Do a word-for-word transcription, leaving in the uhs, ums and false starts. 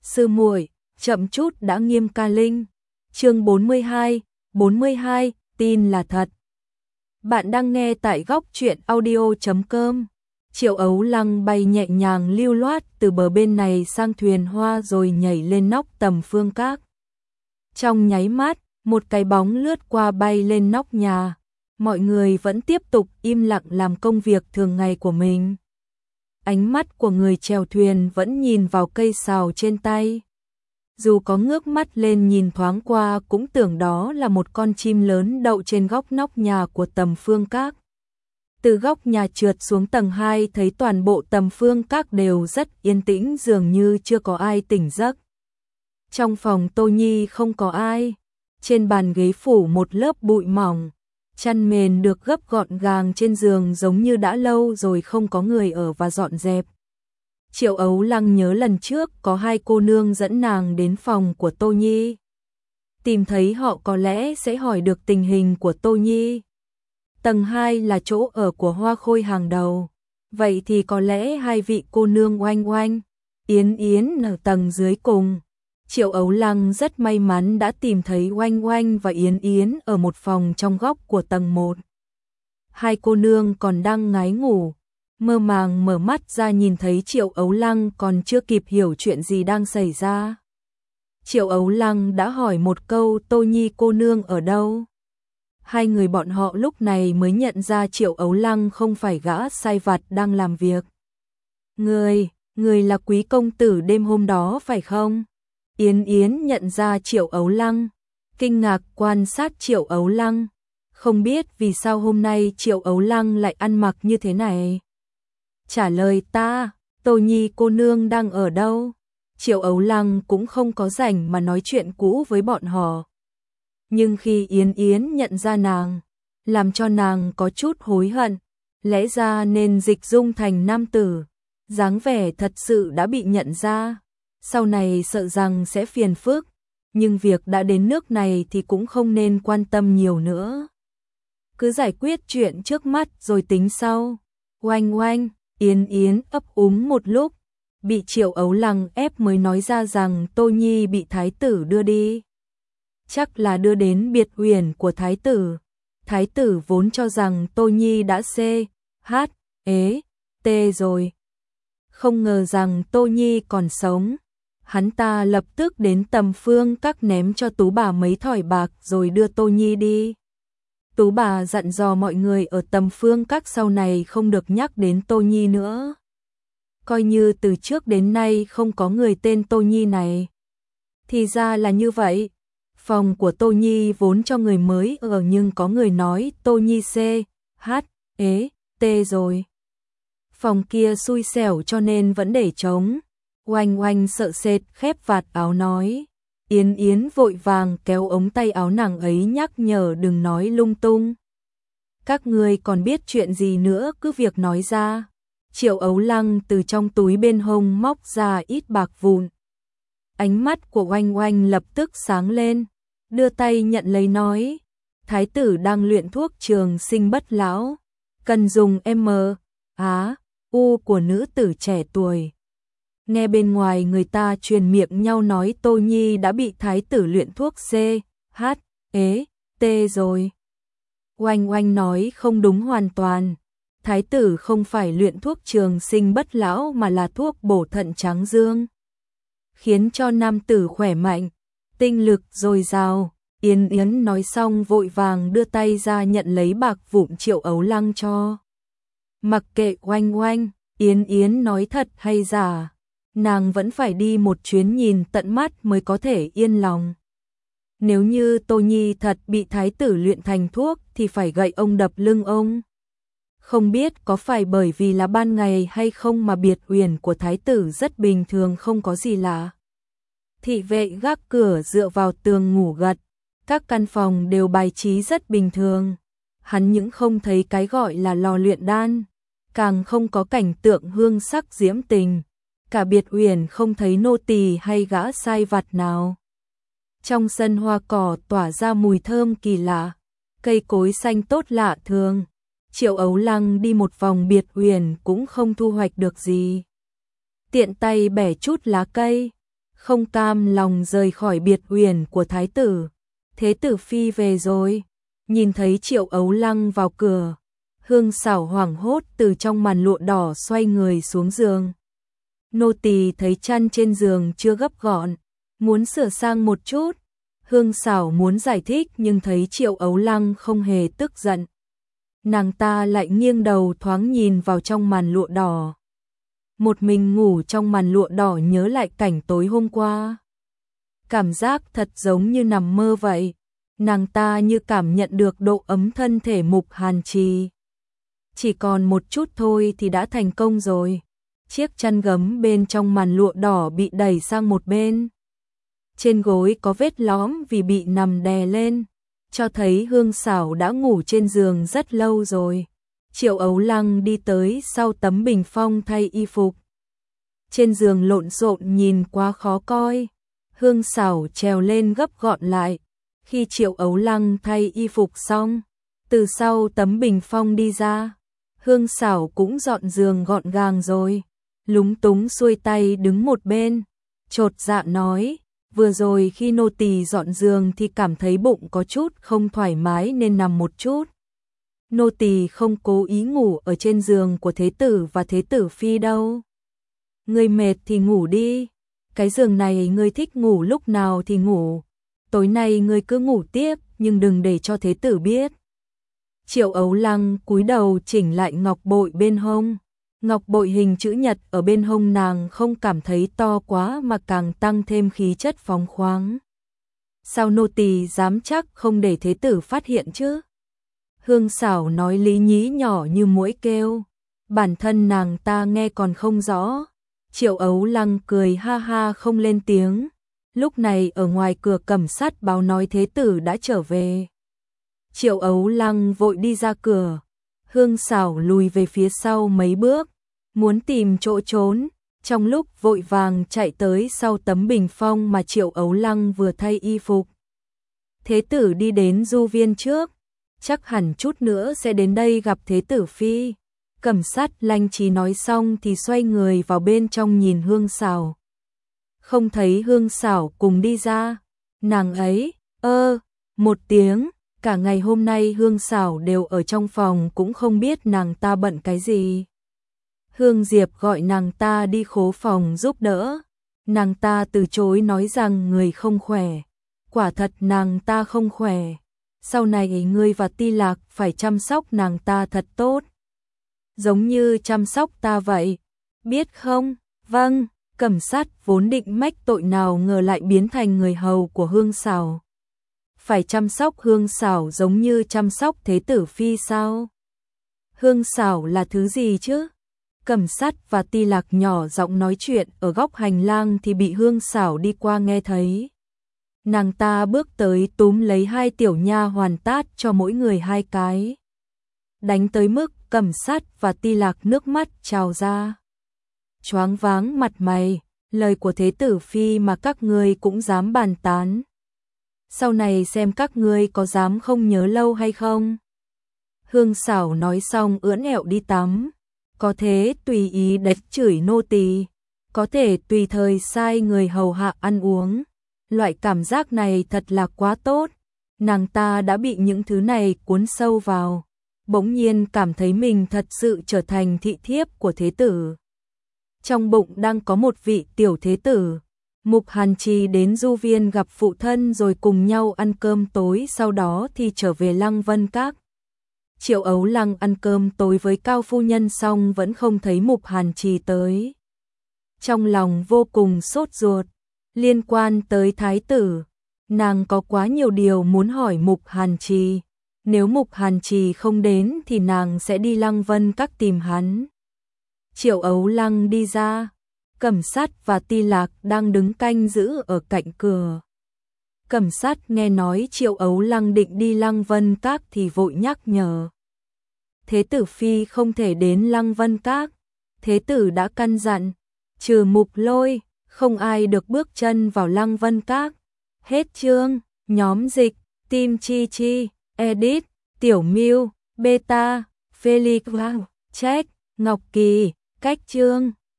Sư muội, chậm chút đã Nghiêm Ca Linh. Chương bốn mươi hai, bốn mươi hai, tin là thật. Bạn đang nghe tại góc truyện audio chấm com. Triệu Ấu Lăng bay nhẹ nhàng lưu loát từ bờ bên này sang thuyền hoa rồi nhảy lên nóc Tầm Phương Các. Trong nháy mắt, một cái bóng lướt qua bay lên nóc nhà. Mọi người vẫn tiếp tục im lặng làm công việc thường ngày của mình. Ánh mắt của người chèo thuyền vẫn nhìn vào cây sào trên tay. Dù có ngước mắt lên nhìn thoáng qua cũng tưởng đó là một con chim lớn đậu trên góc nóc nhà của Tầm Phương Các. Từ góc nhà trượt xuống tầng hai thấy toàn bộ Tầm Phương Các đều rất yên tĩnh, dường như chưa có ai tỉnh giấc. Trong phòng Tô Nhi không có ai. Trên bàn ghế phủ một lớp bụi mỏng. Chăn mền được gấp gọn gàng trên giường giống như đã lâu rồi không có người ở và dọn dẹp. Triệu Ấu Lăng nhớ lần trước có hai cô nương dẫn nàng đến phòng của Tô Nhi. Tìm thấy họ có lẽ sẽ hỏi được tình hình của Tô Nhi. Tầng hai là chỗ ở của Hoa Khôi hàng đầu. Vậy thì có lẽ hai vị cô nương Oanh Oanh, Yến Yến ở tầng dưới cùng. Triệu Ấu Lăng rất may mắn đã tìm thấy Oanh Oanh và Yến Yến ở một phòng trong góc của tầng một. Hai cô nương còn đang ngái ngủ, mơ màng mở mắt ra nhìn thấy Triệu Ấu Lăng còn chưa kịp hiểu chuyện gì đang xảy ra. Triệu Ấu Lăng đã hỏi một câu Tô Nhi cô nương ở đâu. Hai người bọn họ lúc này mới nhận ra Triệu Ấu Lăng không phải gã sai vặt đang làm việc. Người, người là quý công tử đêm hôm đó phải không? Yến Yến nhận ra Triệu Ấu Lăng, kinh ngạc quan sát Triệu Ấu Lăng, không biết vì sao hôm nay Triệu Ấu Lăng lại ăn mặc như thế này. Trả lời ta, Tô Nhi cô nương đang ở đâu? Triệu Ấu Lăng cũng không có rảnh mà nói chuyện cũ với bọn họ. Nhưng khi Yến Yến nhận ra nàng, làm cho nàng có chút hối hận, lẽ ra nên dịch dung thành nam tử, dáng vẻ thật sự đã bị nhận ra. Sau này sợ rằng sẽ phiền phức, nhưng việc đã đến nước này thì cũng không nên quan tâm nhiều nữa. Cứ giải quyết chuyện trước mắt rồi tính sau. Oanh Oanh, Yến Yến ấp úng một lúc, bị Triệu Ấu Lăng ép mới nói ra rằng Tô Nhi bị thái tử đưa đi. Chắc là đưa đến biệt uyển của thái tử. Thái tử vốn cho rằng Tô Nhi đã C, H, ế, T rồi. Không ngờ rằng Tô Nhi còn sống. Hắn ta lập tức đến Tầm Phương Các ném cho Tú bà mấy thỏi bạc rồi đưa Tô Nhi đi. Tú bà dặn dò mọi người ở Tầm Phương Các sau này không được nhắc đến Tô Nhi nữa. Coi như từ trước đến nay không có người tên Tô Nhi này. Thì ra là như vậy. Phòng của Tô Nhi vốn cho người mới ở nhưng có người nói Tô Nhi C, H, ế, T rồi. Phòng kia xui xẻo cho nên vẫn để trống. Oanh Oanh sợ sệt khép vạt áo nói. Yến Yến vội vàng kéo ống tay áo nàng ấy nhắc nhở đừng nói lung tung. Các ngươi còn biết chuyện gì nữa cứ việc nói ra. Triệu Ấu Lăng từ trong túi bên hông móc ra ít bạc vụn. Ánh mắt của Oanh Oanh lập tức sáng lên, đưa tay nhận lấy nói. Thái tử đang luyện thuốc trường sinh bất lão, cần dùng M, Á, U của nữ tử trẻ tuổi. Nghe bên ngoài người ta truyền miệng nhau nói Tô Nhi đã bị thái tử luyện thuốc C, H, ế, T rồi. Oanh Oanh nói không đúng hoàn toàn. Thái tử không phải luyện thuốc trường sinh bất lão mà là thuốc bổ thận tráng dương. Khiến cho nam tử khỏe mạnh, tinh lực dồi dào. Yến Yến nói xong vội vàng đưa tay ra nhận lấy bạc vụn Triệu Ấu Lăng cho. Mặc kệ Oanh Oanh, Yến Yến nói thật hay giả, nàng vẫn phải đi một chuyến nhìn tận mắt mới có thể yên lòng. Nếu như Tô Nhi thật bị thái tử luyện thành thuốc thì phải gậy ông đập lưng ông. Không biết có phải bởi vì là ban ngày hay không mà biệt uyển của thái tử rất bình thường không có gì lạ. Thị vệ gác cửa dựa vào tường ngủ gật, các căn phòng đều bài trí rất bình thường. Hắn những không thấy cái gọi là lò luyện đan, càng không có cảnh tượng hương sắc diễm tình. Cả biệt uyển không thấy nô tỳ hay gã sai vặt nào. Trong sân hoa cỏ tỏa ra mùi thơm kỳ lạ, cây cối xanh tốt lạ thường. Triệu Ấu Lăng đi một vòng biệt uyển cũng không thu hoạch được gì. Tiện tay bẻ chút lá cây, không cam lòng rời khỏi biệt uyển của thái tử. Thế tử phi về rồi. Nhìn thấy Triệu Ấu Lăng vào cửa, Hương Sảo hoảng hốt từ trong màn lụa đỏ xoay người xuống giường. Nô tỳ thấy chăn trên giường chưa gấp gọn, muốn sửa sang một chút. Hương Sảo muốn giải thích nhưng thấy Triệu Ấu Lăng không hề tức giận. Nàng ta lại nghiêng đầu thoáng nhìn vào trong màn lụa đỏ. Một mình ngủ trong màn lụa đỏ nhớ lại cảnh tối hôm qua. Cảm giác thật giống như nằm mơ vậy. Nàng ta như cảm nhận được độ ấm thân thể Mục Hàn Trì. Chỉ còn một chút thôi thì đã thành công rồi. Chiếc chăn gấm bên trong màn lụa đỏ bị đẩy sang một bên. Trên gối có vết lõm vì bị nằm đè lên, cho thấy Hương Sảo đã ngủ trên giường rất lâu rồi. Triệu Ấu Lăng đi tới sau tấm bình phong thay y phục. Trên giường lộn xộn nhìn quá khó coi. Hương Sảo trèo lên gấp gọn lại. Khi Triệu Ấu Lăng thay y phục xong, từ sau tấm bình phong đi ra, Hương Sảo cũng dọn giường gọn gàng rồi. Lúng túng xuôi tay đứng một bên, chột dạ nói, vừa rồi khi nô tỳ dọn giường thì cảm thấy bụng có chút không thoải mái nên nằm một chút. Nô tỳ không cố ý ngủ ở trên giường của thế tử và thế tử phi đâu. Ngươi mệt thì ngủ đi, cái giường này ngươi thích ngủ lúc nào thì ngủ. Tối nay ngươi cứ ngủ tiếp nhưng đừng để cho thế tử biết. Triệu Ấu Lăng cúi đầu chỉnh lại ngọc bội bên hông. Ngọc bội hình chữ nhật ở bên hông nàng không cảm thấy to quá mà càng tăng thêm khí chất phóng khoáng. Sao nô tỳ dám chắc không để thế tử phát hiện chứ? Hương Sảo nói lý nhí nhỏ như muỗi kêu. Bản thân nàng ta nghe còn không rõ. Triệu Ấu Lăng cười ha ha không lên tiếng. Lúc này ở ngoài cửa Cẩm Sát báo nói thế tử đã trở về. Triệu Ấu Lăng vội đi ra cửa. Hương Sảo lùi về phía sau mấy bước, muốn tìm chỗ trốn, trong lúc vội vàng chạy tới sau tấm bình phong mà Triệu Ấu Lăng vừa thay y phục. Thế tử đi đến du viên trước, chắc hẳn chút nữa sẽ đến đây gặp thế tử phi. Cẩm Sát lanh trí nói xong thì xoay người vào bên trong nhìn Hương Sảo. Không thấy Hương Sảo cùng đi ra, nàng ấy, ơ, một tiếng, cả ngày hôm nay Hương Sảo đều ở trong phòng cũng không biết nàng ta bận cái gì. Hương Diệp gọi nàng ta đi khố phòng giúp đỡ, nàng ta từ chối nói rằng người không khỏe. Quả thật nàng ta không khỏe, sau này ngươi và Ti Lạc phải chăm sóc nàng ta thật tốt. Giống như chăm sóc ta vậy, biết không? Vâng. Cẩm Sát vốn định mách tội nào ngờ lại biến thành người hầu của Hương Sảo. Phải chăm sóc Hương Sảo giống như chăm sóc thế tử phi sao? Hương Sảo là thứ gì chứ? Cẩm Sát và Ti Lạc nhỏ giọng nói chuyện ở góc hành lang thì bị Hương Sảo đi qua nghe thấy. Nàng ta bước tới túm lấy hai tiểu nha hoàn tát cho mỗi người hai cái. Đánh tới mức Cẩm Sát và Ti Lạc nước mắt trào ra. Choáng váng mặt mày, lời của thế tử phi mà các ngươi cũng dám bàn tán. Sau này xem các ngươi có dám không nhớ lâu hay không. Hương Sảo nói xong ưỡn ẹo đi tắm. Có thế tùy ý đánh chửi nô tỳ, có thể tùy thời sai người hầu hạ ăn uống. Loại cảm giác này thật là quá tốt. Nàng ta đã bị những thứ này cuốn sâu vào, bỗng nhiên cảm thấy mình thật sự trở thành thị thiếp của thế tử. Trong bụng đang có một vị tiểu thế tử. Mục Hàn Trì đến du viên gặp phụ thân rồi cùng nhau ăn cơm tối, sau đó thì trở về Lăng Vân Các. Triệu Ấu Lăng ăn cơm tối với Cao phu nhân xong vẫn không thấy Mục Hàn Trì tới. Trong lòng vô cùng sốt ruột, liên quan tới thái tử, nàng có quá nhiều điều muốn hỏi Mục Hàn Trì. Nếu Mục Hàn Trì không đến thì nàng sẽ đi Lăng Vân Các tìm hắn. Triệu Ấu Lăng đi ra, Cẩm Sát và Ti Lạc đang đứng canh giữ ở cạnh cửa. Cẩm Sát nghe nói Triệu Ấu Lăng định đi Lăng Vân Các thì vội nhắc nhở. Thế tử phi không thể đến Lăng Vân Các. Thế tử đã căn dặn, trừ Mục Lôi, không ai được bước chân vào Lăng Vân Các. Hết chương. Nhóm dịch, Tim Chi Chi, Edit, Tiểu Miu, Beta, Felix, Check, Ngọc Kỳ, cách chương.